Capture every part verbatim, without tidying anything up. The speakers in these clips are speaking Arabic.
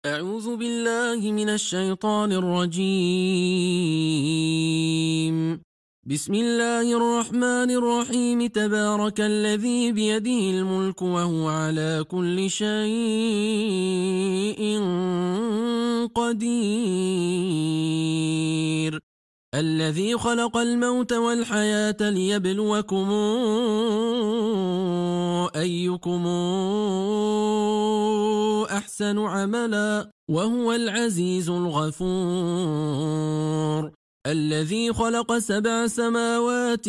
أعوذ بالله من الشيطان الرجيم. بسم الله الرحمن الرحيم. تبارك الذي بيده الملك وهو على كل شيء قدير. الذي خلق الموت والحياة ليبلوكم أيكم أحسن عملا وهو العزيز الغفور. الذي خلق سبع سماوات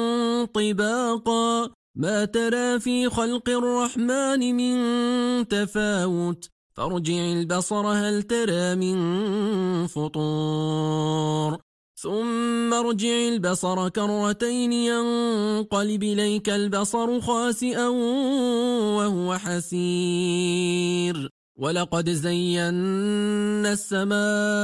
طباقا ما ترى في خلق الرحمن من تفاوت فارجع البصر هل ترى من فطور ثم ارجع البصر كرتين ينقلب إليك البصر خاسئا وهو حسير. ولقد زينا السماء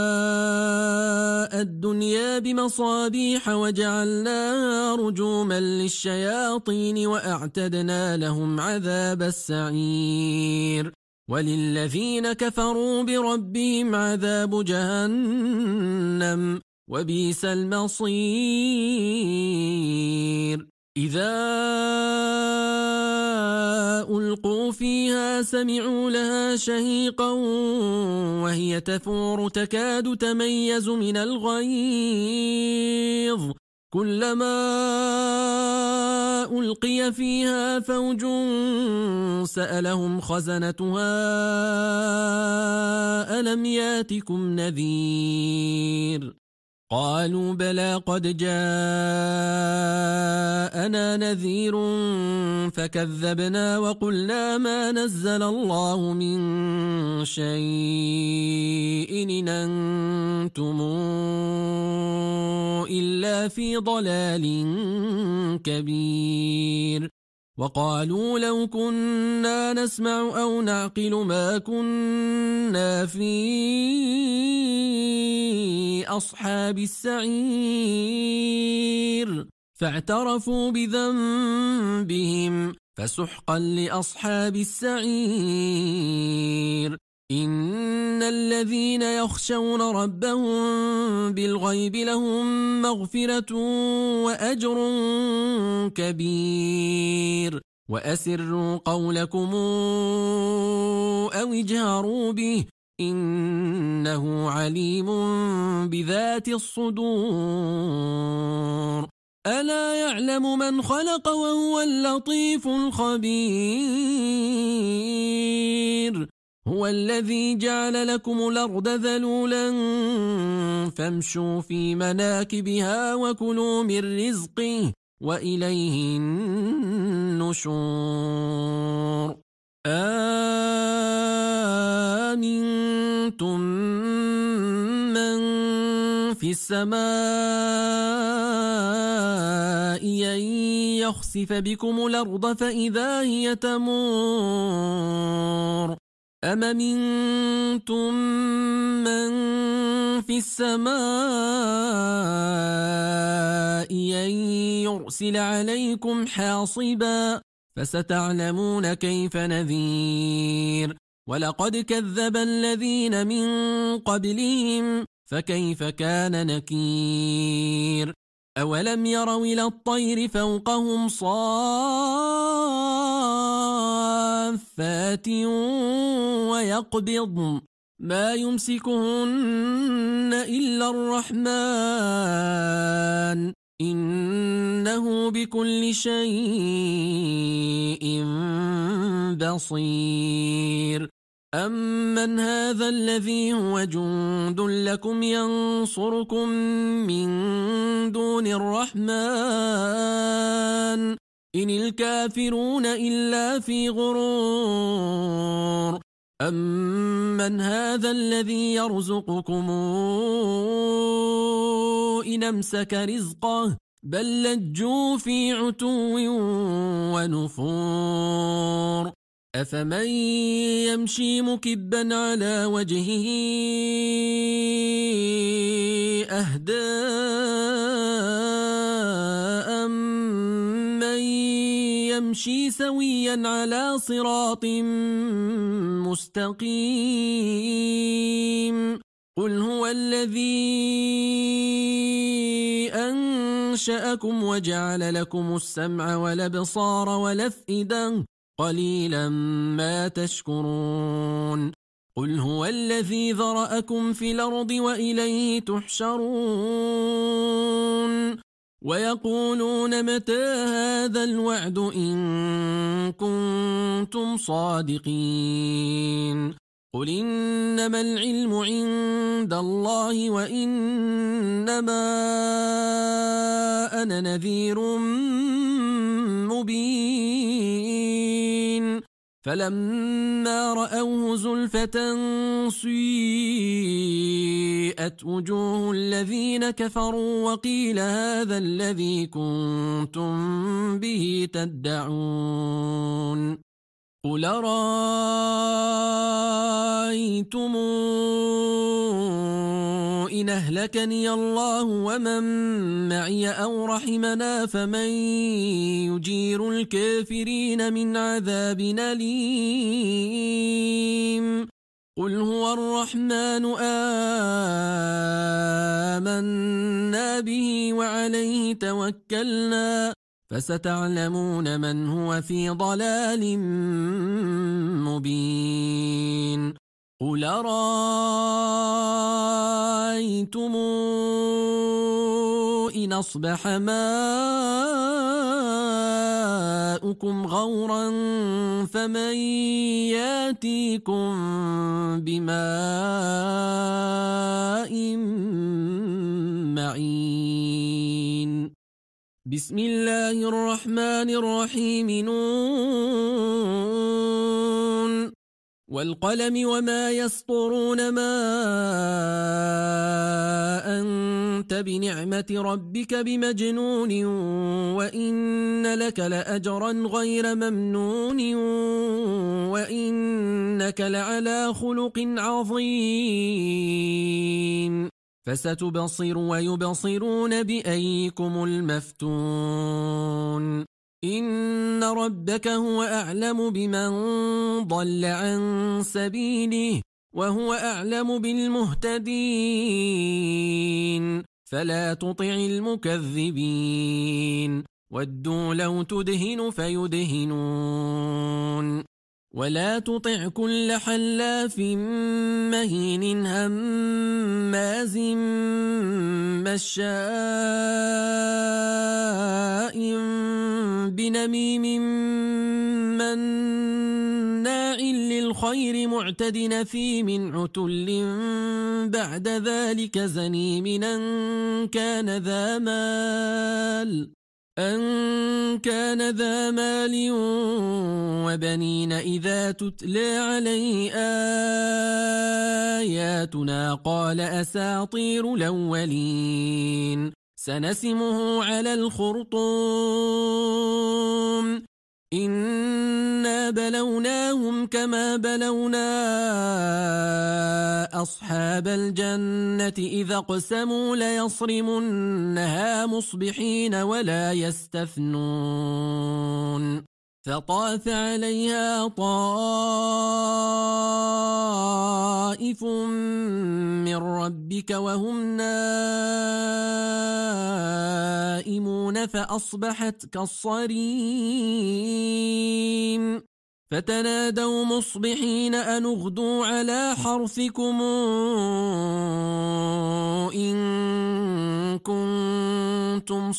الدنيا بمصابيح وجعلناها رجوما للشياطين وأعتدنا لهم عذاب السعير. وللذين كفروا بربهم عذاب جهنم وبئس المصير. إذا ألقوا فيها سمعوا لها شهيقا وهي تفور تكاد تميز من الغيظ كلما ألقي فيها فوج سألهم خزنتها ألم ياتكم نذير قالوا بلى قد جاءنا نذير فكذبنا وقلنا ما نزل الله من شيء إن أنتم إلا في ضلال كبير. وقالوا لو كنا نسمع أو نعقل ما كنا في أصحاب السعير فاعترفوا بذنبهم فسحقا لأصحاب السعير. إن الذين يخشون ربهم بالغيب لهم مغفرة وأجر كبير. وأسروا قولكم أو اجهروا به إنه عليم بذات الصدور. ألا يعلم من خلق وهو اللطيف الخبير. هو الذي جعل لكم الأرض ذلولا فامشوا في مناكبها وكلوا من رزقه وإليه النشور. آمنتم من في السماء أن يخسف بكم الأرض فإذا هي تمور أم منتم من في السماء أن يرسل عليكم حاصبا فستعلمون كيف نذير. ولقد كذب الذين من قبلهم فكيف كان نكير. أولم يروا إلى الطير فوقهم صافات ويقبضن ما يمسكهن إلا الرحمن إنه بكل شيء بصير. أمن هذا الذي هو جند لكم ينصركم من دون الرحمن إن الكافرون إلا في غرور. أمن هذا الذي يرزقكم إن أمسك رزقه بل لجوا في عتو ونفور. أفمن يمشي مكبا على وجهه أهدى أمن يمشي سويا على صراط مستقيم قل هو الذي أنشأكم وجعل لكم السمع والأبصار والأفئدة قليلا ما تشكرون قل هو الذي ذرأكم في الأرض وإليه تحشرون ويقولون متى هذا الوعد إن كنتم صادقين قل إنما العلم عند الله وإنما أنا نذير مبين فلما رأوه زلفة سيئت وجوه الذين كفروا وقيل هذا الذي كنتم به تدعون قل رأيتم إن أهلكني الله ومن معي أو رحمنا فمن يجير الكافرين من عذاب أليم قل هو الرحمن آمنا به وعليه توكلنا فستعلمون من هو في ضلال مبين قل رأيتم إن أصبح ماؤكم غورا فمن ياتيكم بماء معين بسم الله الرحمن الرحيم نون والقلم وما يسطرون ما أنت بنعمة ربك بمجنون وإن لك لأجرا غير ممنون وإنك لعلى خلق عظيم فستبصر ويبصرون بأيكم المفتون إن ربك هو أعلم بمن ضل عن سبيله وهو أعلم بالمهتدين فلا تطع المكذبين ودوا لو تدهن فيدهنون ولا تطع كل حلاف مهين هماز مشاء بنميم مناع للخير معتد نثيم عتل بعد ذلك زنيم أن كان ذا مال أن كان ذا مال وبنين إذا تتلى عليه آياتنا قال أساطير الأولين سنسمه على الخرطوم إنا بلوناهم كما بلونا أصحاب الجنة إذا اقسموا ليصرمنها مصبحين ولا يستثنون فطاف عليها طائف من ربك وهم نائمون فأصبحت كالصريم فتنادوا مصبحين أن اغدوا على حرثكم إن كنتم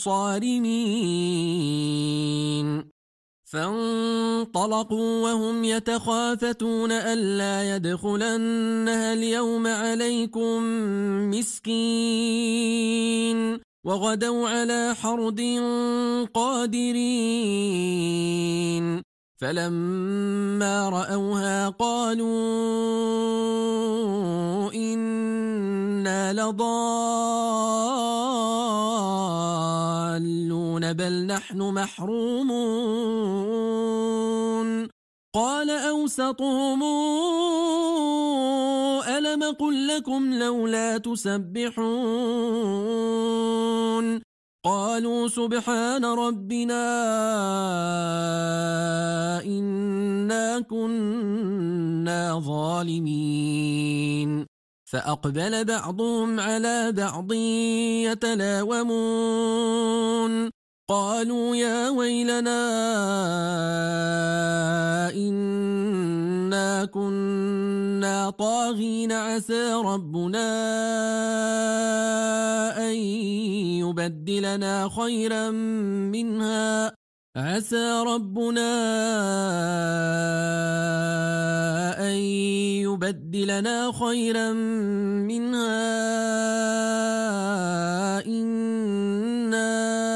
صارمين فانطلقوا وهم يتخافتون ألا يدخلنها اليوم عليكم مسكين وغدوا على حرد قادرين فلما رأوها قالوا إنا لضالون بل نحن محرومون قال أوسطهم ألم قل لكم لولا تسبحون قالوا سبحان ربنا إنا كنا ظالمين فأقبل بعضهم على بعض يتلاومون قالوا يا ويلنا إنا كنا طاغين عسى ربنا أن يبدلنا خيرا منها عسى ربنا أن يبدلنا خيرا منها إنا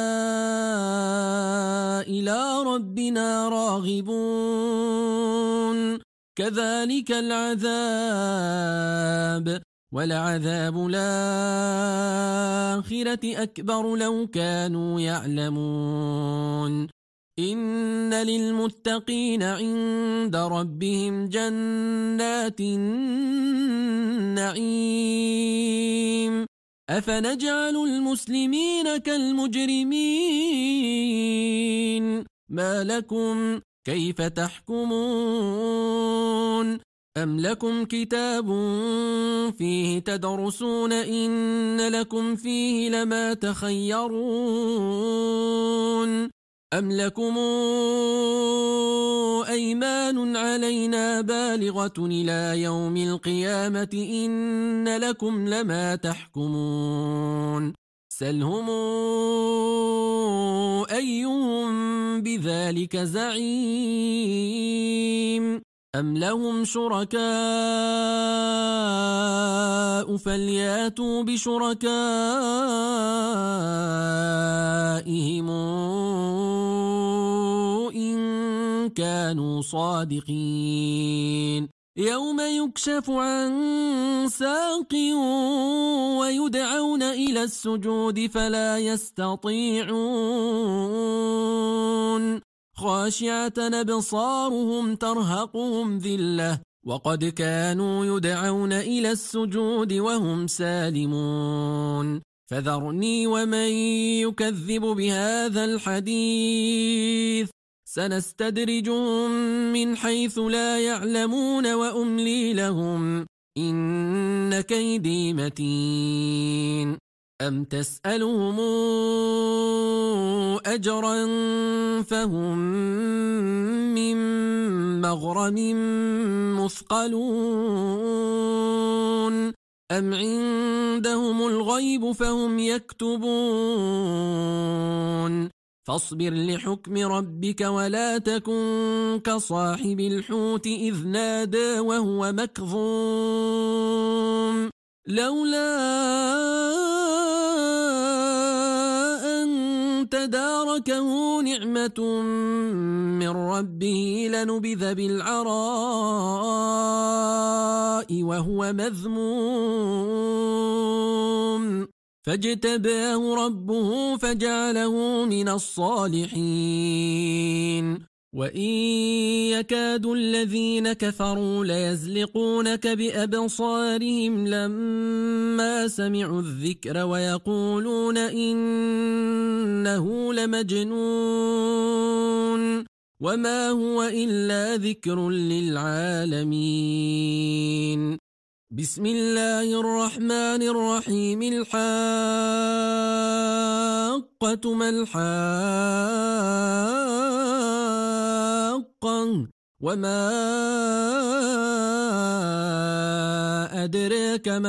إلى ربنا راغبون كذلك العذاب ولعذاب الآخرة أكبر لو كانوا يعلمون إن للمتقين عند ربهم جنات النعيم أفنجعل المسلمين كالمجرمين ما لكم كيف تحكمون أم لكم كتاب فيه تدرسون إن لكم فيه لما تخيرون أم لكم أيمان علينا بالغة إلى يوم القيامة إن لكم لما تحكمون سلهم أيهم بذلك زعيم أم لهم شركاء فلياتوا بشركائهم إن كانوا صادقين يوم يكشف عن ساق ويدعون إلى السجود فلا يستطيعون خاشعة أبصارهم ترهقهم ذلة وقد كانوا يدعون إلى السجود وهم سالمون فذرني ومن يكذب بهذا الحديث سنستدرجهم من حيث لا يعلمون وأملي لهم إن كيدي متين أم تسألهم أجرا فهم من مغرم مثقلون أم عندهم الغيب فهم يكتبون فاصبر لحكم ربك ولا تكن كصاحب الحوت إذ نادى وهو مكظوم لولا أن تداركه نعمة من ربه لنبذ بالعراء وهو مذموم فاجتباه ربه فجعله من الصالحين وإن يكاد الذين كفروا ليزلقونك بأبصارهم لما سمعوا الذكر ويقولون إنه لمجنون وما هو إلا ذكر للعالمين بسم الله الرحمن الرحيم الحاقة ما الحاقة وما أدريك ما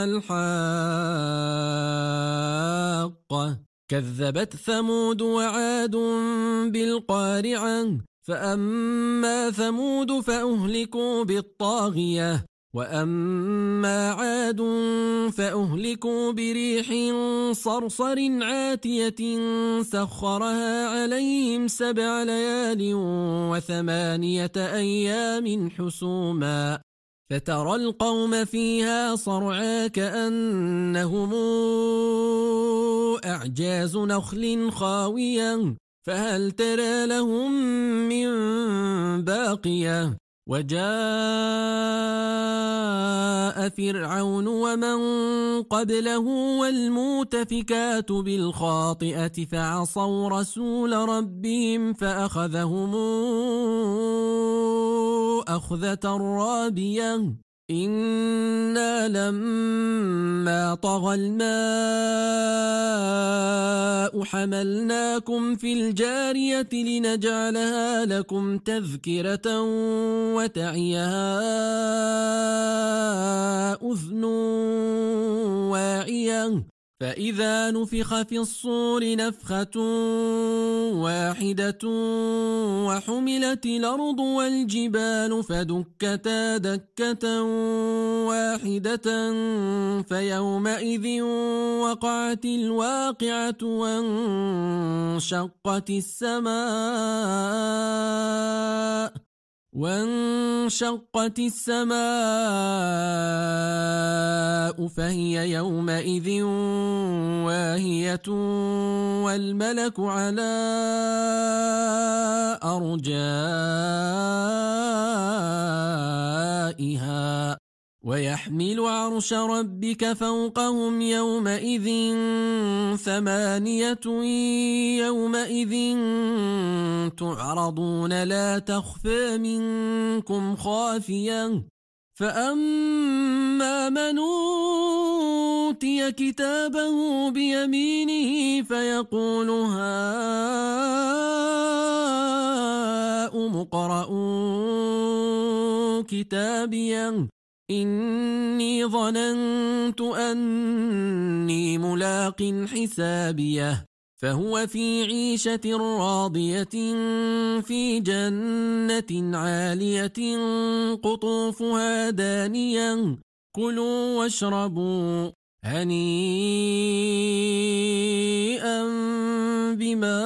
الحاقة كذبت ثمود وعاد بالقارعة فأما ثمود فأهلكوا بالطاغية وأما عاد فأهلكوا بريح صرصر عاتية سخرها عليهم سبع ليال وثمانية أيام حسوما فترى القوم فيها صرعا كأنهم أعجاز نخل خاوية فهل ترى لهم من باقية وجاء فرعون ومن قبله والمؤتفكات بالخاطئة فعصوا رسول ربهم فأخذهم أخذة رابية إنا لما طغى الماء حملناكم في الجارية لنجعلها لكم تذكرة وتعيها أذن واعية فإذا نفخ في الصور نفخة واحدة وحملت الأرض والجبال فدكتا دكة واحدة فيومئذ وقعت الواقعة وانشقت السماء وانشقت السماء فهي يومئذ واهية والملك على أرجائها ويحمل عرش ربك فوقهم يومئذ ثمانية يومئذ تعرضون لا تخفى منكم خافية فأما من أوتي كتابه بيمينه فيقول هاؤم اقرءوا كتابيه إني ظننت أني ملاق حسابيه فهو في عيشة راضية في جنة عالية قطوفها دانية كلوا واشربوا هنيئا بما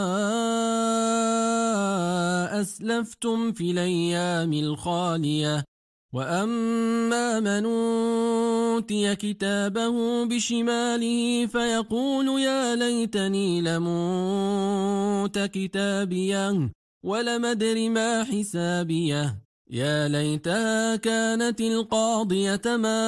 أسلفتم في الأيام الخالية وأما من أوتي كتابه بشماله فيقول يا ليتني لموت كتابيه ولم أدر ما حسابيه يا ليتها كانت القاضية ما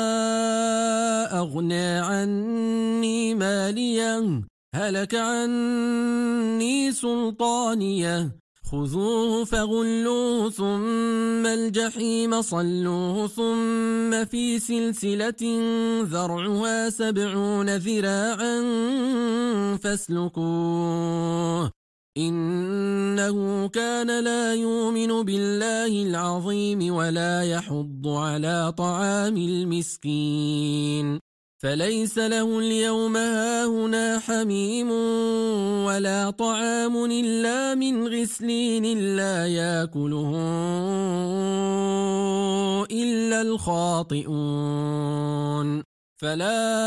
أغنى عني ماليه هلك عني سلطانيه خذوه فغلوه ثم الجحيم صلوه ثم في سلسلة ذرعها سبعون ذراعا فاسلكوه إنه كان لا يؤمن بالله العظيم ولا يحض على طعام المسكين فليس له اليوم هاهنا حميم ولا طعام إلا من غسلين لا يأكله إلا الخاطئون فلا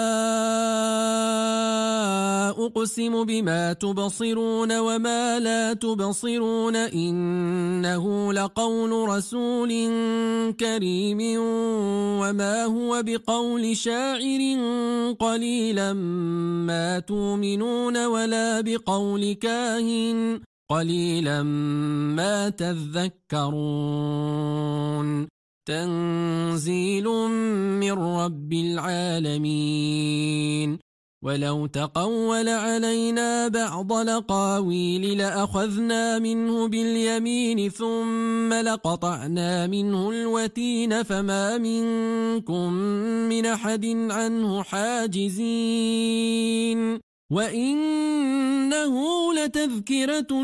أقسم بما تبصرون وما لا تبصرون إنه لقول رسول كريم وما هو بقول شاعر قليلا ما تؤمنون ولا بقول كاهن قليلا ما تذكرون تنزيل من رب العالمين ولو تقول علينا بعض الأقاويل لأخذنا منه باليمين ثم لقطعنا منه الوتين فما منكم من أحد عنه حاجزين وإنه لتذكرة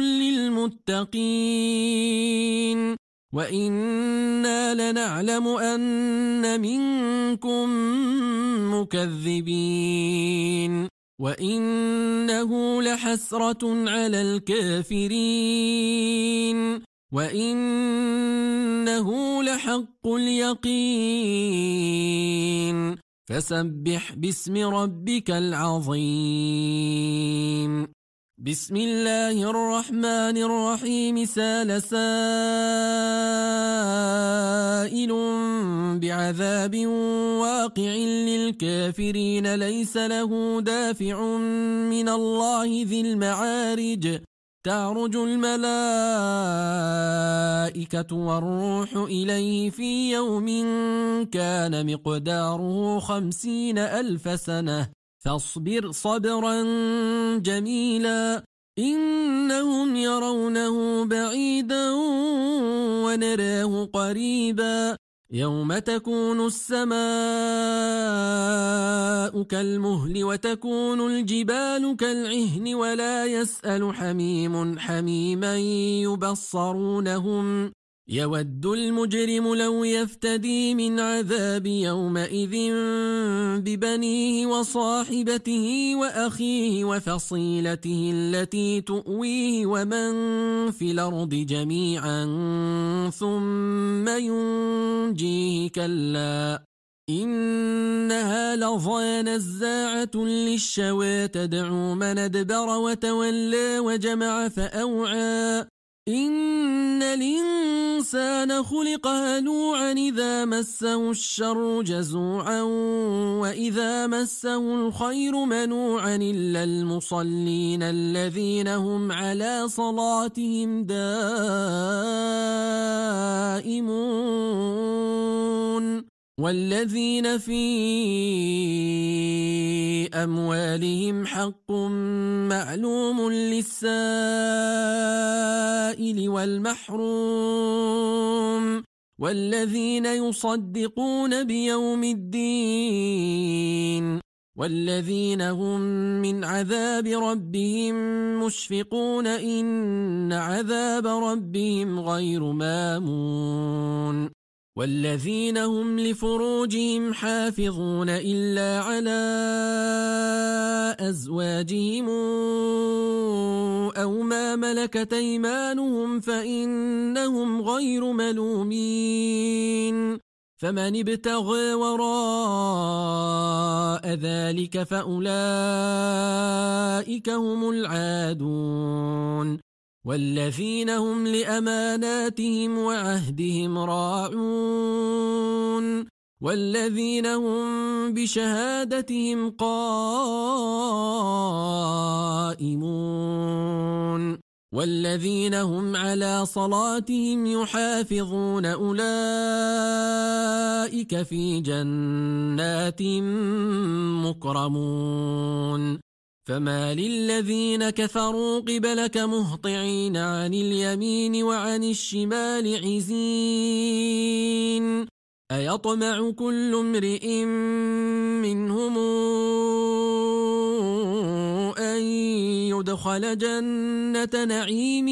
للمتقين وإنا لنعلم أن منكم مكذبين وإنه لحسرة على الكافرين وإنه لحق اليقين فسبح باسم ربك العظيم بسم الله الرحمن الرحيم سال سائل بعذاب واقع للكافرين ليس له دافع من الله ذي المعارج تعرج الملائكة والروح إليه في يوم كان مقداره خمسين ألف سنة فاصبر صبرا جميلا إنهم يرونه بعيدا ونراه قريبا يوم تكون السماء كالمهل وتكون الجبال كالعهن ولا يسأل حميم حميما يبصرونهم يود المجرم لو يفتدي من عذاب يومئذ ببنيه وصاحبته وأخيه وفصيلته التي تؤويه ومن في الأرض جميعا ثم ينجيه كلا إنها لظى نزاعة للشوى تدعو من أدبر وتولى وجمع فأوعى إن الإنسان خلق هلوعا إذا مسه الشر جزوعا وإذا مسه الخير منوعا إلا المصلين الذين هم على صلاتهم دائمون والذين في أموالهم حق معلوم للسائل والمحروم والذين يصدقون بيوم الدين والذين هم من عذاب ربهم مشفقون إن عذاب ربهم غير مامون والذين هم لفروجهم حافظون إلا على أزواجهم أو ما ملكت أيمانهم فإنهم غير ملومين فمن ابتغى وراء ذلك فأولئك هم العادون والذين هم لأماناتهم وعهدهم راعون والذين هم بشهادتهم قائمون والذين هم على صلاتهم يحافظون أولئك في جنات مكرمون فما للذين كفروا قبلك مهطعين عن اليمين وعن الشمال عزين أيطمع كل امرئ منهم أن يدخل جنة نعيم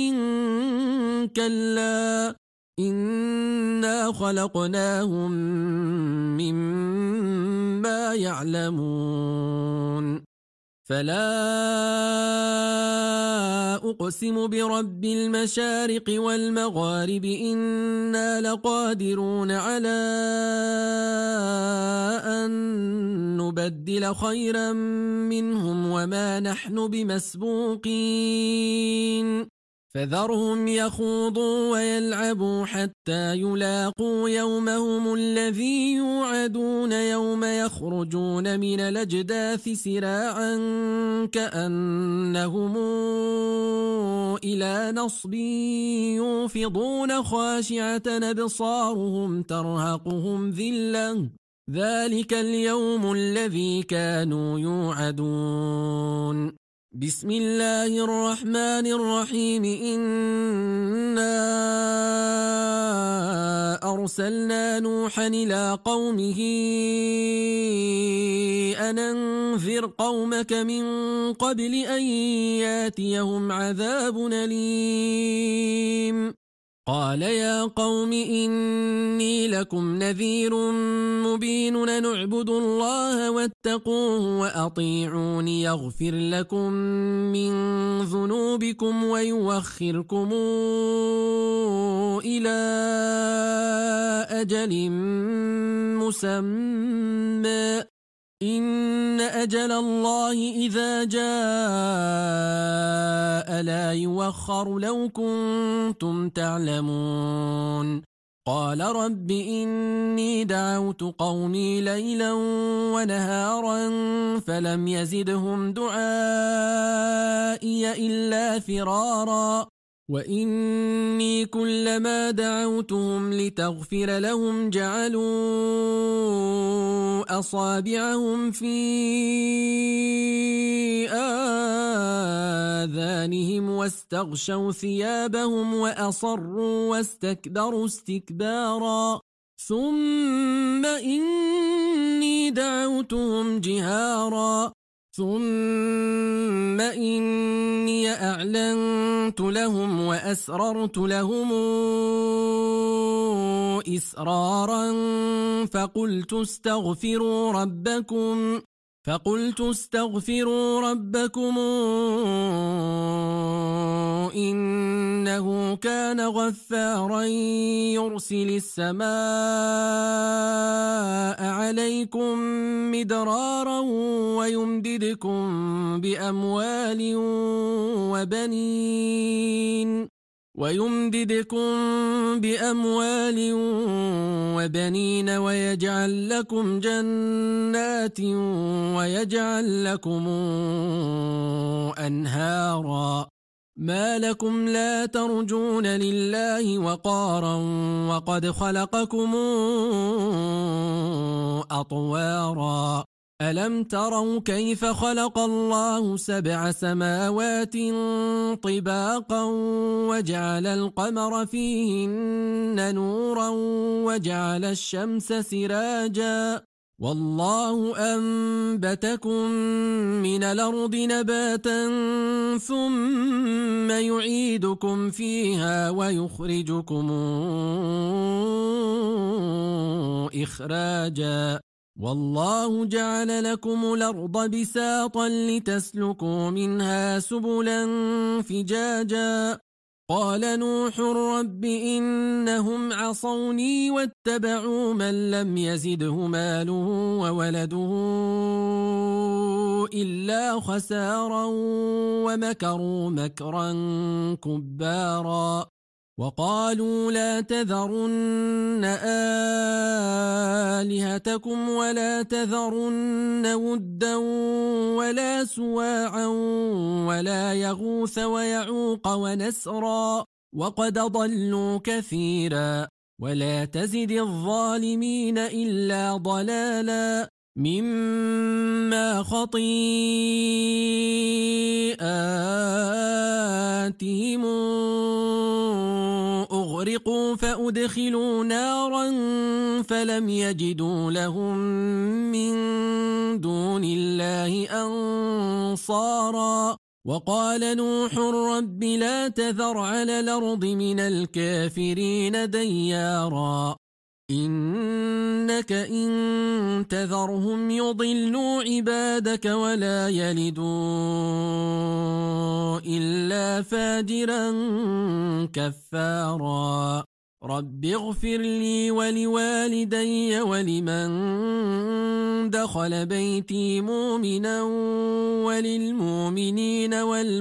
كلا إنا خلقناهم مما يعلمون فلا أقسم برب المشارق والمغارب إنا لقادرون على أن نبدل خيرا منهم وما نحن بمسبوقين فذرهم يخوضوا ويلعبوا حتى يلاقوا يومهم الذي يوعدون يوم يخرجون من الأجداث سراعا كأنهم إلى نصب يوفضون خاشعة أبصارهم ترهقهم ذلة ذلك اليوم الذي كانوا يوعدون بسم الله الرحمن الرحيم إنا أرسلنا نوحا إلى قومه أن أنذر قومك من قبل أن ياتيهم عذاب أليم قال يا قوم إني لكم نذير مبين نعبد الله واتقوه وأطيعون يغفر لكم من ذنوبكم ويوخركم إلى أجل مسمى إن أجل الله إذا جاء لا يوخر لو كنتم تعلمون قال رب إني دعوت قومي ليلا ونهارا فلم يزدهم دعائي إلا فرارا وإني كلما دعوتهم لتغفر لهم جعلوا أصابعهم في آذانهم واستغشوا ثيابهم وأصروا واستكبروا استكبارا ثم إني دعوتهم جهارا ثم إني أعلنت لهم وأسررت لهم إسرارا فقلت استغفروا ربكم فقلت استغفروا ربكم إنه كان غفارا يرسل السماء عليكم مدرارا ويمددكم بأموال وبنين ويمددكم بأموال وبنين ويجعل لكم جنات ويجعل لكم أنهارا ما لكم لا ترجون لله وقارا وقد خلقكم أطوارا ألم تروا كيف خلق الله سبع سماوات طباقا وجعل القمر فيهن نورا وجعل الشمس سراجا والله أنبتكم من الأرض نباتا ثم يعيدكم فيها ويخرجكم إخراجا والله جعل لكم الأرض بساطا لتسلكوا منها سبلا فجاجا قال نوح رب إنهم عصوني واتبعوا من لم يزده ماله وولده إلا خسارا ومكروا مكرا كبارا وقالوا لا تذرن آلهتكم ولا تذرن ودا ولا سواعا ولا يغوث ويعوق ونسرا وقد ضلوا كثيرا ولا تزد الظالمين إلا ضلالا مما خطيئاتهم أغرقوا فأدخلوا نارا فلم يجدوا لهم من دون الله أنصارا وقال نوح رب لا تذر على الأرض من الكافرين ديارا إنك إن تذرهم يضلوا عبادك ولا يلدوا إلا فاجرا كفارا رب اغفر لي ولوالدي ولمن دخل بيتي مؤمنا وللمؤمنين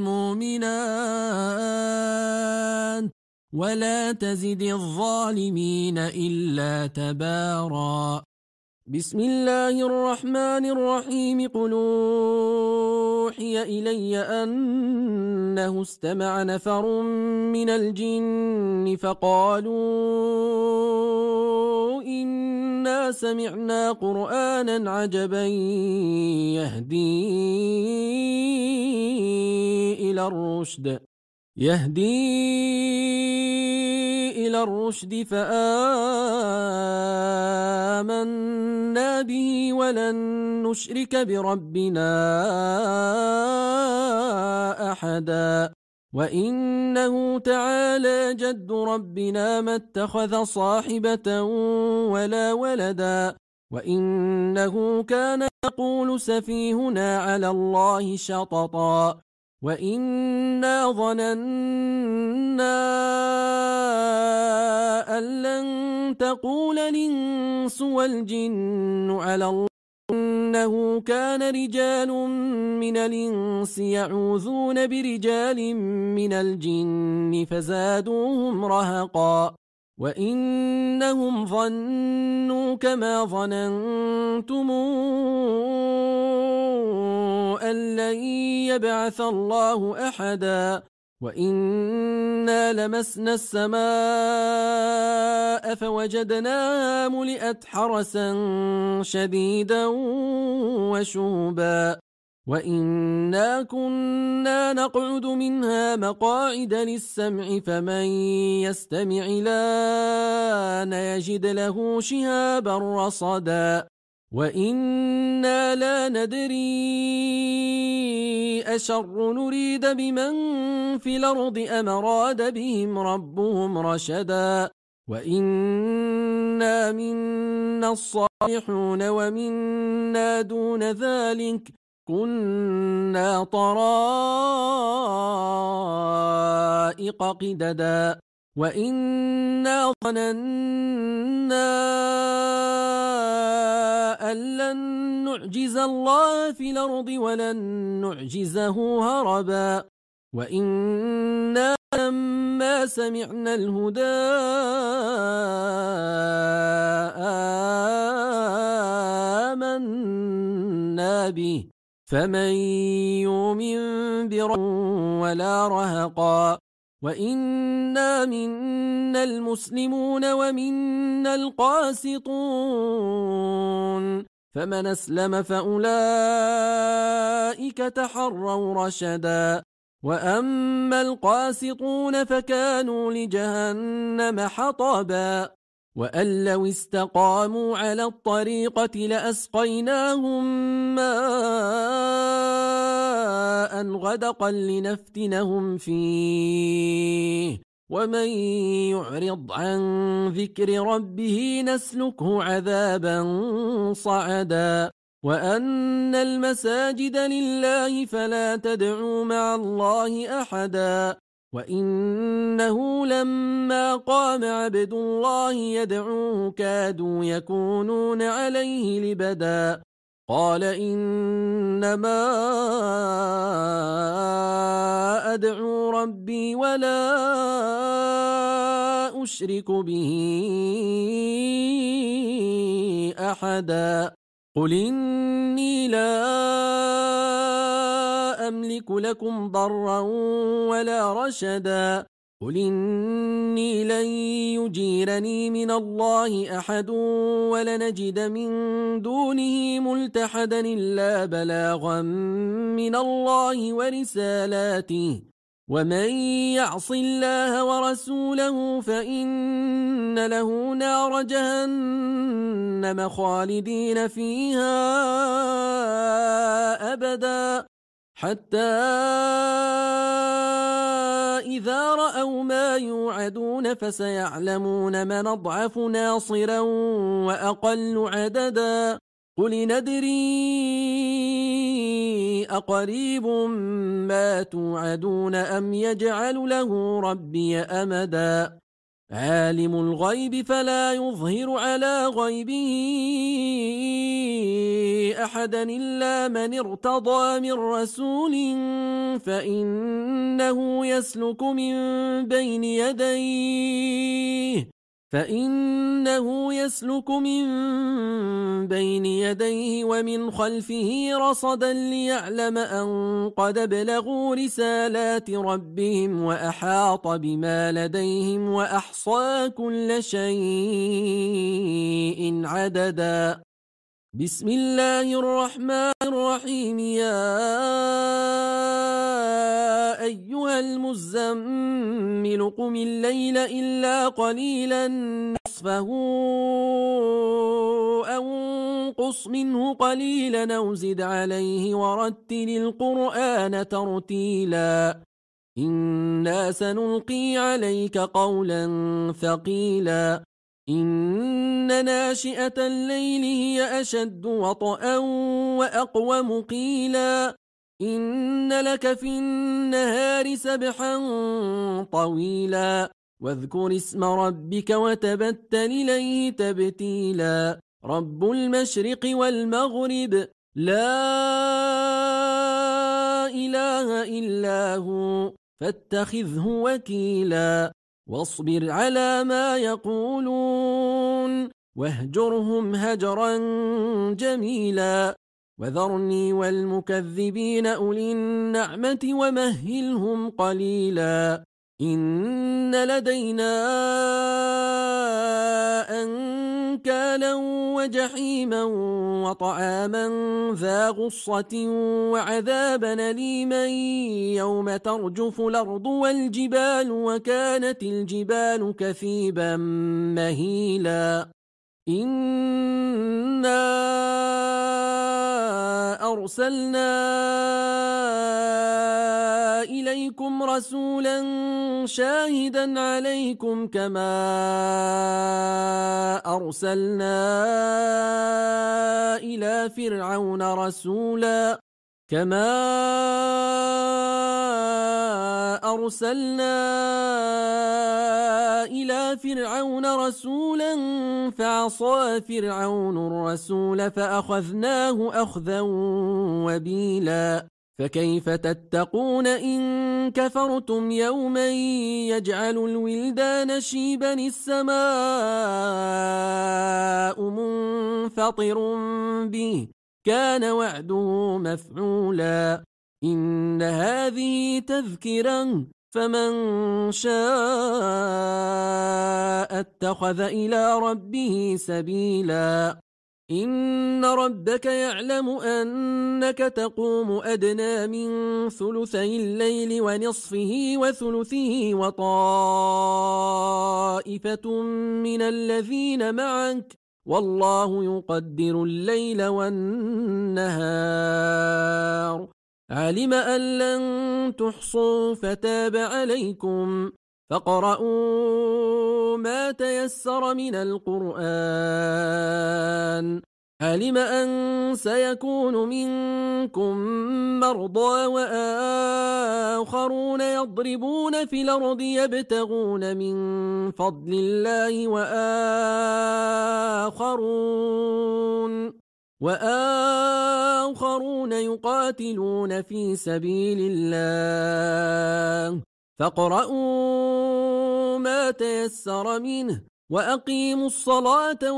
والمؤمنات ولا تزد الظالمين إلا تبارا بسم الله الرحمن الرحيم قل أوحي إلي أنه استمع نفر من الجن فقالوا إنا سمعنا قرآنا عجبا يهدي إلى الرشد يهدي إلى الرشد فآمنا به ولن نشرك بربنا أحدا وإنه تعالى جد ربنا ما اتخذ صاحبة ولا ولدا وإنه كان يقول سفيهنا على الله شططا وإنا ظننا أن لن تقول الإنس والجن على الله إنه كان رجال من الإنس يعوذون برجال من الجن فزادوهم رهقا وإنهم ظنوا كما ظننتم أن لن يبعث الله أحدا وإنا لمسنا السماء فوجدناها ملئت حرسا شديدا وشهبا وإنا كنا نقعد منها مقاعد للسمع فمن يستمع الآن يجد له شهابا رصدا وإنا لا ندري أشر نريد بمن في الأرض أم أراد بهم ربهم رشدا وإنا منا الصالحون ومنا دون ذلك كنا طرائق قددا وإنا ظننا أن لن نعجز الله في الأرض ولن نعجزه هربا وإنا لما سمعنا الهدى آمنا به فمن يؤمن بربه ولا رهقا وإنا منا المسلمون ومنا القاسطون فمن أسلم فأولئك تحروا رشدا وأما القاسطون فكانوا لجهنم حطبا وأن لو استقاموا على الطريقة لأسقيناهم ماء غدقا لنفتنهم فيه ومن يعرض عن ذكر ربه نسلكه عذابا صعدا وأن المساجد لله فلا تدعوا مع الله أحدا وإنه لما قام عبد الله يدعوه كادوا يكونون عليه لبدا قال إنما أدعو ربي ولا أشرك به أحدا قل إني لا أملك لكم ضرا ولا رشدا قل إني لن يجيرني من الله أحد ولنجد من دونه ملتحدا إلا بلاغا من الله ورسالاته ومن يعص الله ورسوله فإن له نار جهنم خالدين فيها أبدا حتى إذا رأوا ما يوعدون فسيعلمون من أضعف ناصرا وأقل عددا قل ندري أقريب ما توعدون أم يجعل له ربي أمدا عالم الغيب فلا يظهر على غيبه أحدا إلا من ارتضى من رسول فإنه يسلك من بين يديه فإنه يسلك من بين يديه ومن خلفه رصدا ليعلم أن قد بلغوا رسالات ربهم وأحاط بما لديهم وأحصى كل شيء عددا بسم الله الرحمن الرحيم يا أيها المزمل قم الليل إلا قليلا نصفه أو انقص منه قليلا أو زد عليه ورتل القرآن ترتيلا إنا سنلقي عليك قولا ثقيلا إن ناشئة الليل هي أشد وطئا وأقوم قيلا إن لك في النهار سبحا طويلا واذكر اسم ربك وتبتل إليه تبتيلا رب المشرق والمغرب لا إله إلا هو فاتخذه وكيلا واصبر على ما يقولون واهجرهم هجرا جميلا وذرني والمكذبين أولي النعمة ومهلهم قليلا إن لدينا أنكالا وجحيما وطعاما ذا غصة وعذابا أليما يوم ترجف الأرض والجبال وكانت الجبال كثيبا مهيلا إنا أرسلنا إليكم رسولا شاهدا عليكم كما أرسلنا إلى فرعون رسولا كما أرسلنا إلى فرعون رسولا فعصى فرعون الرسول فأخذناه أخذا وبيلا فكيف تتقون إن كفرتم يوما يجعل الولدان شيبا السماء منفطر به كان وعده مفعولا إن هذه تذكرة فمن شاء اتخذ إلى ربه سبيلا إن ربك يعلم أنك تقوم أدنى من ثلثي الليل ونصفه وثلثه وطائفة من الذين معك والله يقدر الليل والنهار علم أن لن تحصوا فتاب عليكم فاقرؤوا ما تيسر من القرآن علم أن سيكون منكم مرضى وآخرون يضربون في الأرض يبتغون من فضل الله وآخرون وآخرون يقاتلون في سبيل الله فاقرؤوا ما تيسر منه وأقيموا الصلاة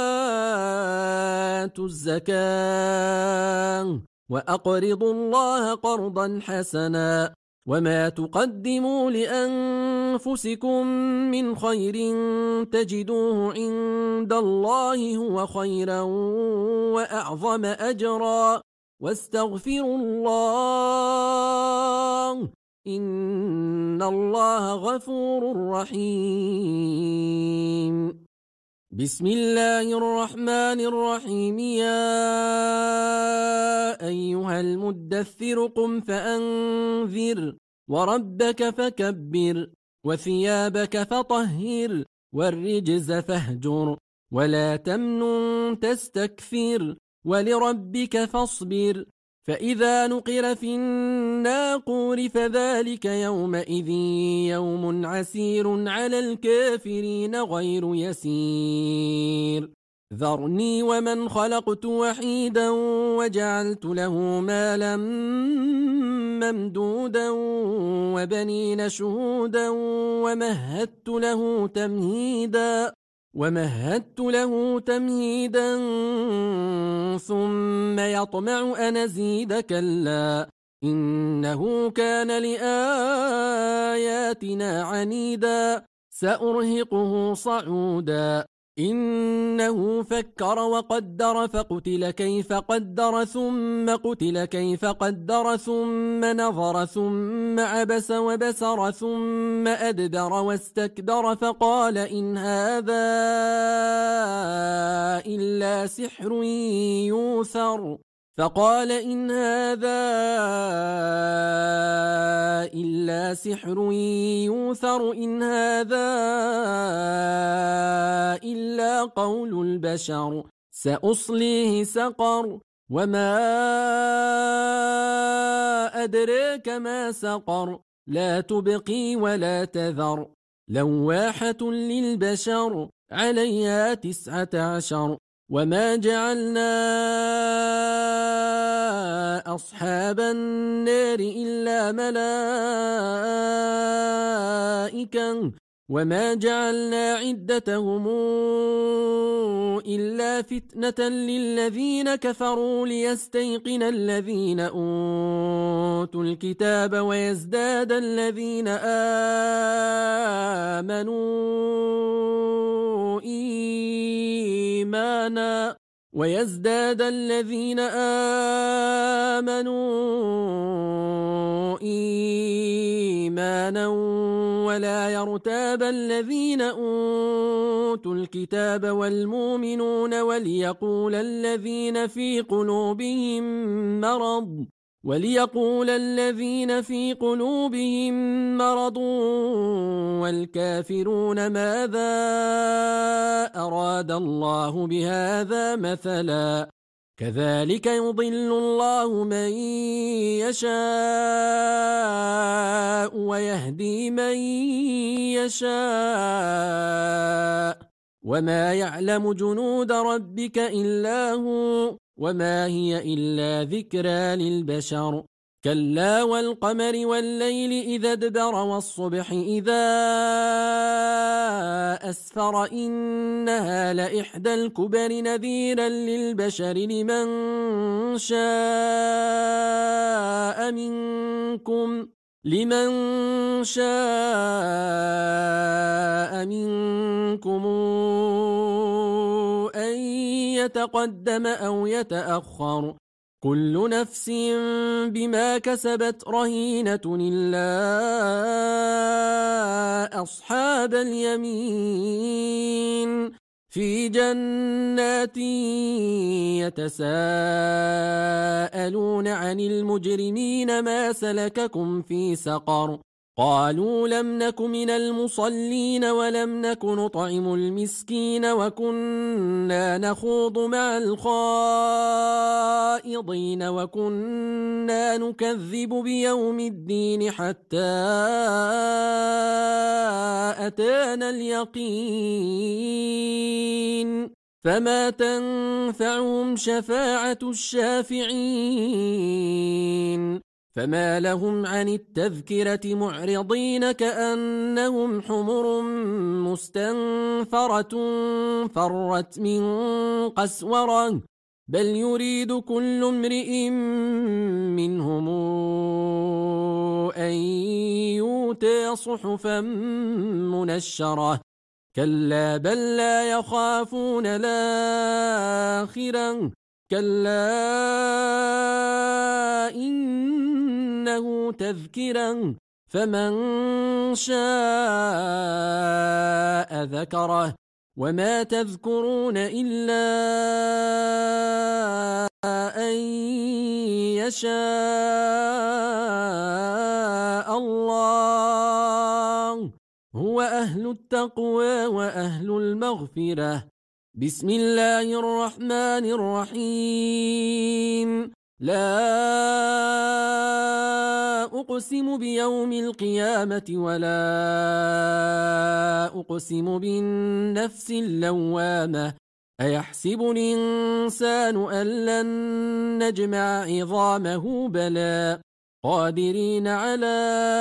وآتوا الزكاة وأقرضوا الله قرضا حسنا وما تقدموا لأنفسكم من خير تجدوه عند الله هو خيرا وأعظم أجرا واستغفروا الله إن الله غفور رحيم بسم الله الرحمن الرحيم يا أيها المدثر قم فأنذر وربك فكبر وثيابك فطهر والرجز فاهجر ولا تمنن تستكثر ولربك فاصبر فإذا نقر في الناقور فذلك يومئذ يوم عسير على الكافرين غير يسير ذرني ومن خلقت وحيدا وجعلت له مالا ممدودا وبنين شهودا ومهدت له تمهيدا ومهدت له تمهيدا ثم يطمع أن أزيد كلا إنه كان لآياتنا عنيدا سأرهقه صعودا إنه فكر وقدر فقتل كيف قدر ثم قتل كيف قدر ثم نظر ثم عبس وبسر ثم أدبر واستكبر فقال إن هذا إلا سحر يوثر فقال إن هذا إلا سحر يوثر إن هذا إلا قول البشر سأصليه سقر وما أدريك ما سقر لا تبقي ولا تذر لواحة للبشر عليها تسعة عشر وما جعلنا أصحاب النار إلا ملائكة وما جعلنا عدتهم إلا فتنة للذين كفروا ليستيقن الذين أوتوا الكتاب ويزداد الذين آمنوا إيمانا ويزداد الذين آمنوا إيمانا ولا يرتاب الذين أوتوا الكتاب والمؤمنون وليقول الذين في قلوبهم مرض وليقول الذين في قلوبهم مرض والكافرون ماذا أراد الله بهذا مثلا كذلك يضل الله من يشاء ويهدي من يشاء وما يعلم جنود ربك إلا هو وما هي إلا ذكرى للبشر كلا والقمر والليل إذا ادبر والصبح إذا أسفر إنها لإحدى الكبر نذيرا للبشر لمن شاء منكم لمن شاء منكم أن يتقدم أو يتأخر كل نفس بما كسبت رهينة إلا أصحاب اليمين في جنات يتساءلون عن المجرمين ما سلككم في سقر قالوا لم نك من المصلين ولم نك نطعم المسكين وكنا نخوض مع الخائضين وكنا نكذب بيوم الدين حتى أتانا اليقين فما تنفعهم شفاعة الشافعين فما لهم عن التذكرة معرضين كأنهم حمر مستنفرة فرت من قسورة بل يريد كل امرئ منهم أن يؤتى صحفا منشرة كلا بل لا يخافون الآخرة كلا إنه تذكرا فمن شاء ذكره وما تذكرون إلا أن يشاء الله هو أهل التقوى وأهل المغفرة بسم الله الرحمن الرحيم لا أقسم بيوم القيامة ولا أقسم بالنفس اللوامة أيحسب الإنسان أن لن نجمع عظامه بلى قادرين على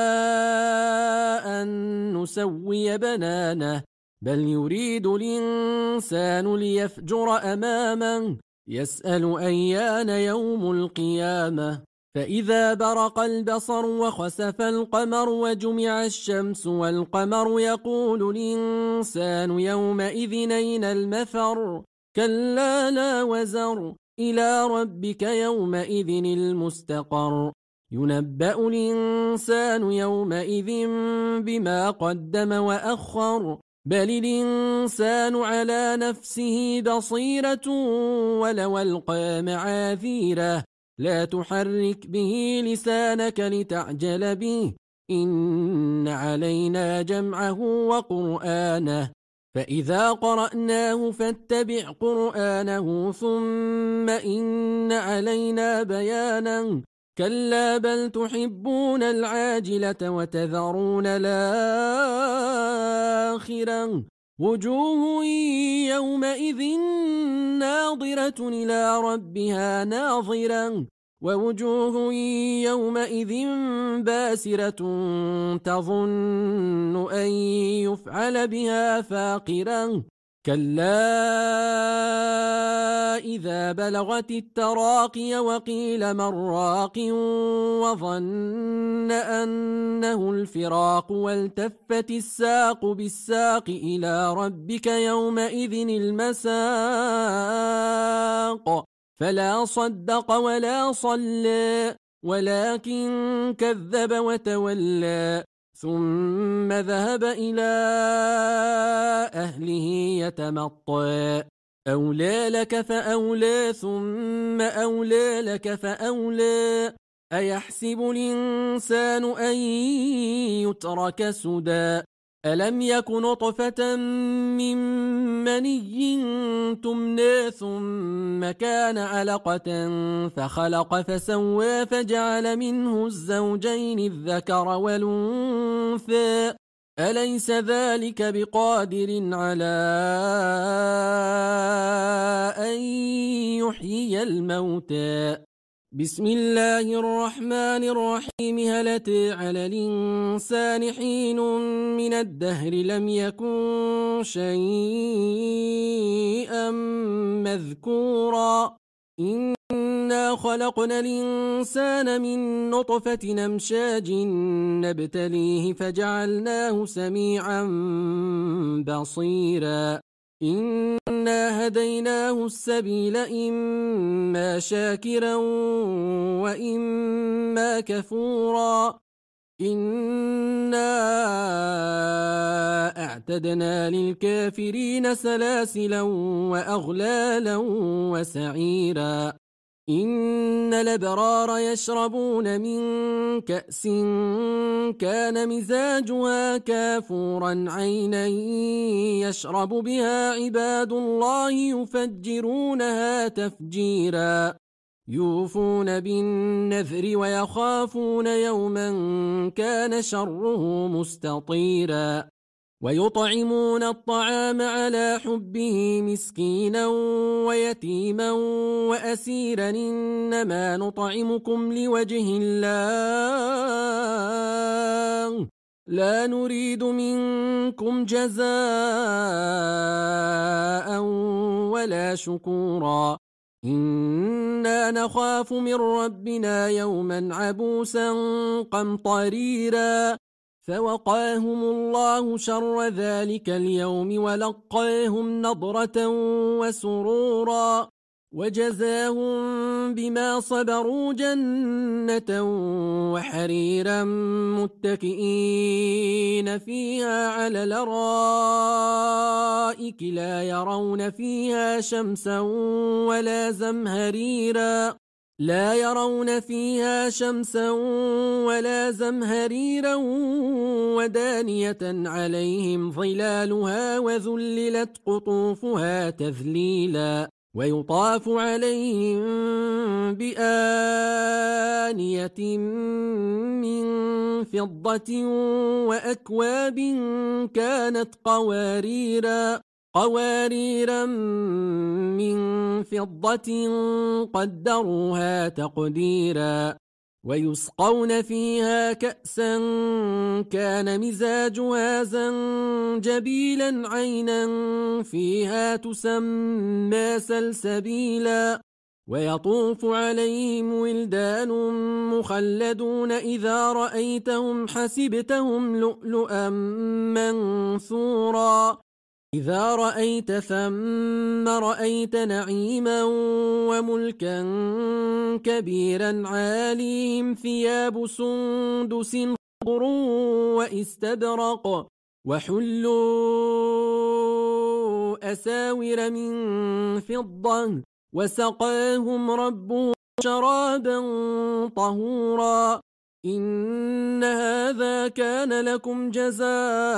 أن نسوي بنانه بل يريد الإنسان ليفجر أمامه يسأل أيان يوم القيامة فإذا برق البصر وخسف القمر وجمع الشمس والقمر يقول الإنسان يومئذ أين المفر كلا لا وزر إلى ربك يومئذ المستقر ينبأ الإنسان يومئذ بما قدم وأخر بل الإنسان على نفسه بصيرة ولو ألقى معاذيره لا تحرك به لسانك لتعجل به إن علينا جمعه وقرآنه فإذا قرأناه فاتبع قرآنه ثم إن علينا بيانا كلا بل تحبون العاجلة وتذرون الآخرة وجوه يومئذ ناظرة إلى ربها ناظرة ووجوه يومئذ باسرة تظن أن يفعل بها فاقرة كلا إذا بلغت التراقي وقيل من راق وظن أنه الفراق والتفت الساق بالساق إلى ربك يومئذ المساق فلا صدق ولا صلى ولكن كذب وتولى ثم ذهب إلى أهله يتمطى أولى لك فأولى ثم أولى لك فأولى أيحسب الإنسان أن يترك سدى ألم يك نطفة من مني تمنى ثم كان علقة فخلق فسوى فجعل منه الزوجين الذكر والأنثى أليس ذلك بقادر على أن يحيي الموتى بسم الله الرحمن الرحيم هل أتى على الإنسان حين من الدهر لم يكن شيئا مذكورا إنا خلقنا الإنسان من نطفة أمشاج نبتليه فجعلناه سميعا بصيرا إنا هديناه السبيل إما شاكرا وإما كفورا إنا أعتدنا للكافرين سلاسلا وأغلالا وسعيرا إن الأبرار يشربون من كأس كان مزاجها كافورا عينا يشرب بها عباد الله يفجرونها تفجيرا يوفون بالنذر ويخافون يوما كان شره مستطيرا ويطعمون الطعام على حبه مسكينا ويتيما وأسيرا إنما نطعمكم لوجه الله لا نريد منكم جزاء ولا شكورا إنا نخاف من ربنا يوما عبوسا قمطريرا فوقاهم الله شر ذلك اليوم ولقاهم نضرة وسرورا وجزاهم بما صبروا جنة وحريرا متكئين فيها على الأرائك لا يرون فيها شمسا ولا زمهريرا لا يرون فيها شمسا ولا زمهريرا ودانية عليهم ظلالها وذللت قطوفها تذليلا ويطاف عليهم بآنية من فضة وأكواب كانت قواريرا قواريرا من فضة قدروها تقديرا ويسقون فيها كأسا كان مزاجها زنجبيلا عينا فيها تسمى سلسبيلا ويطوف عليهم ولدان مخلدون إذا رأيتهم حسبتهم لؤلؤا منثورا إذا رأيت ثم رأيت نعيما وملكا كبيرا عاليهم ثياب سندس خضر وإستبرق وحلوا أساور من فضة وسقاهم ربهم شرابا طهورا إن هذا كان لكم جزاء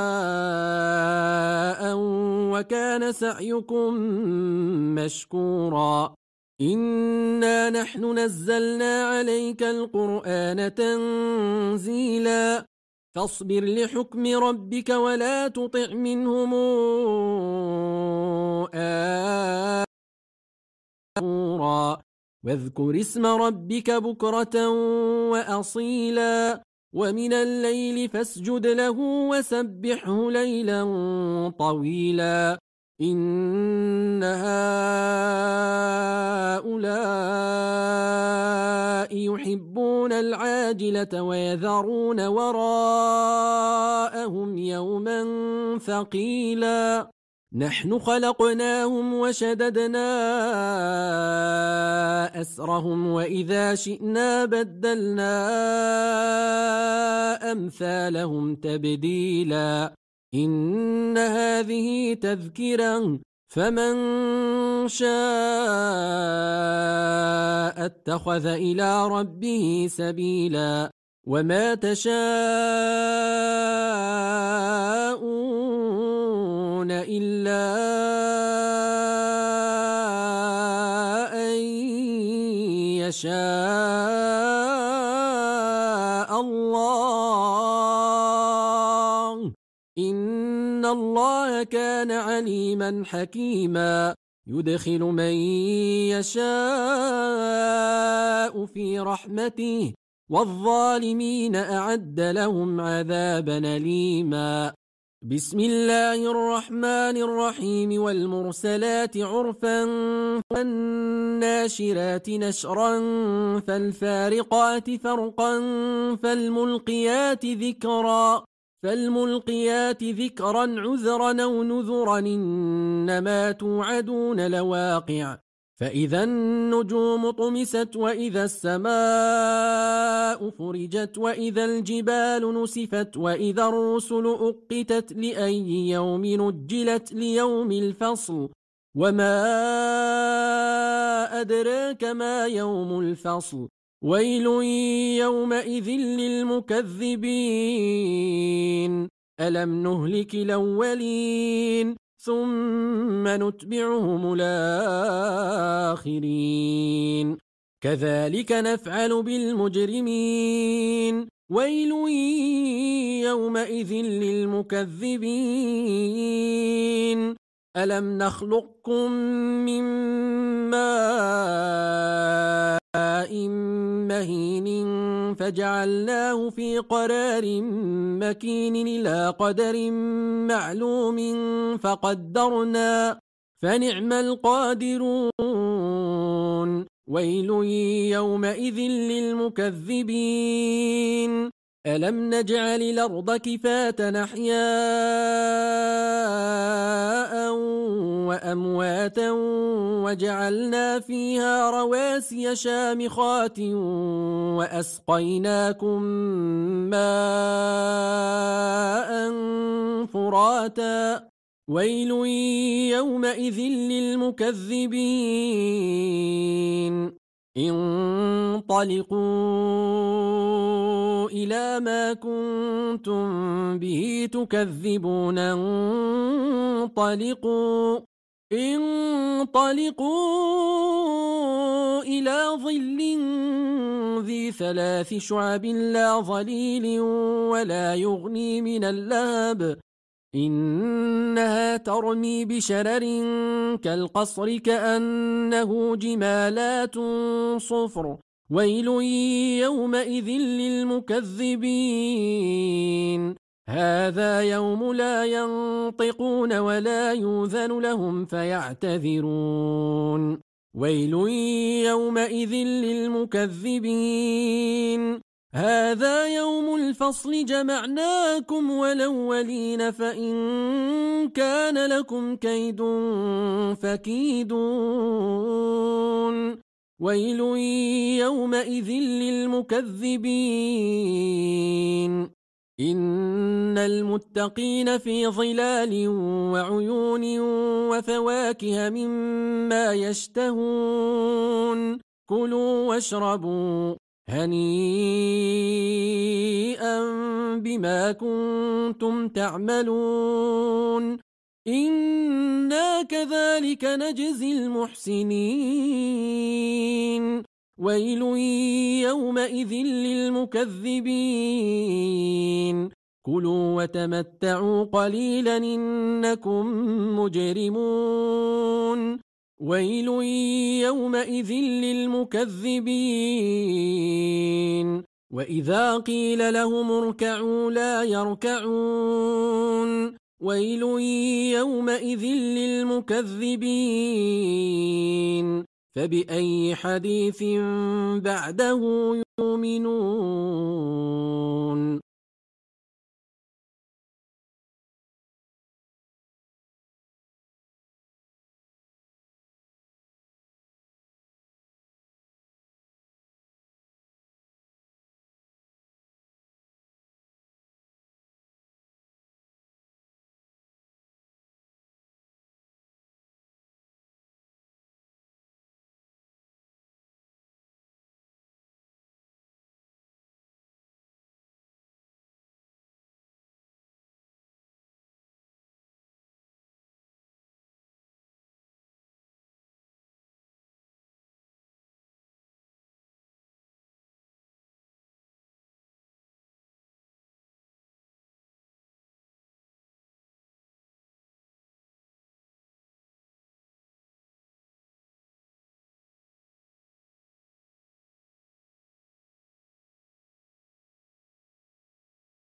وكان سعيكم مشكورا إنا نحن نزلنا عليك القرآن تنزيلا فاصبر لحكم ربك ولا تطع منهم آثما واذكر اسم ربك بكرة وأصيلا ومن الليل فاسجد له وسبحه ليلا طويلا إن هؤلاء يحبون العاجلة ويذرون وراءهم يوما ثقيلا نحن خلقناهم وشددنا أسرهم وإذا شئنا بدلنا أمثالهم تبديلا إن هذه تذكرة فمن شاء اتخذ إلى ربه سبيلا وما تشاءون إلا أن يشاء الله إن الله كان عليما حكيما يدخل من يشاء في رحمته والظالمين أعد لهم عذابا أليما بسم الله الرحمن الرحيم والمرسلات عرفا فالناشرات نشرا فالفارقات فرقا فالملقيات ذكرا فالملقيات ذكرا عذرا أو نذرا إنما توعدون لواقع فإذا النجوم طمست وإذا السماء فرجت وإذا الجبال نسفت وإذا الرسل أقتت لأي يوم نجلت ليوم الفصل وما أدراك ما يوم الفصل ويل يومئذ للمكذبين ألم نهلك الأولين ثم نتبعهم الآخرين كذلك نفعل بالمجرمين ويل يومئذ للمكذبين ألم نخلقكم من ماء مهين فجعلناه في قرار مكين إلى قدر معلوم فقدرنا فنعم القادرون ويل يومئذ للمكذبين ألم نجعل الأرض كفاة أحياء وأمواتا وجعلنا فيها رواسي شامخات وأسقيناكم ماء فراتا ويل يومئذ للمكذبين انطلقوا إلى ما كنتم به تكذبون انطلقوا انطلقوا إلى ظل ذي ثلاث شعب لا ظليل ولا يغني من اللهب إنها ترمي بشرر كالقصر كأنه جمالات صفر ويل يومئذ للمكذبين هذا يوم لا ينطقون ولا يؤذن لهم فيعتذرون ويل يومئذ للمكذبين هذا يوم الفصل جمعناكم والأولين فإن كان لكم كيد فكيدون ويل يومئذ للمكذبين إن المتقين في ظلال وعيون وفواكه مما يشتهون كلوا واشربوا هنيئا بما كنتم تعملون إنا كذلك نجزي المحسنين ويل يومئذ للمكذبين كلوا وتمتعوا قليلا إنكم مجرمون ويل يومئذ للمكذبين وإذا قيل لهم اركعوا لا يركعون ويل يومئذ للمكذبين فبأي حديث بعده يؤمنون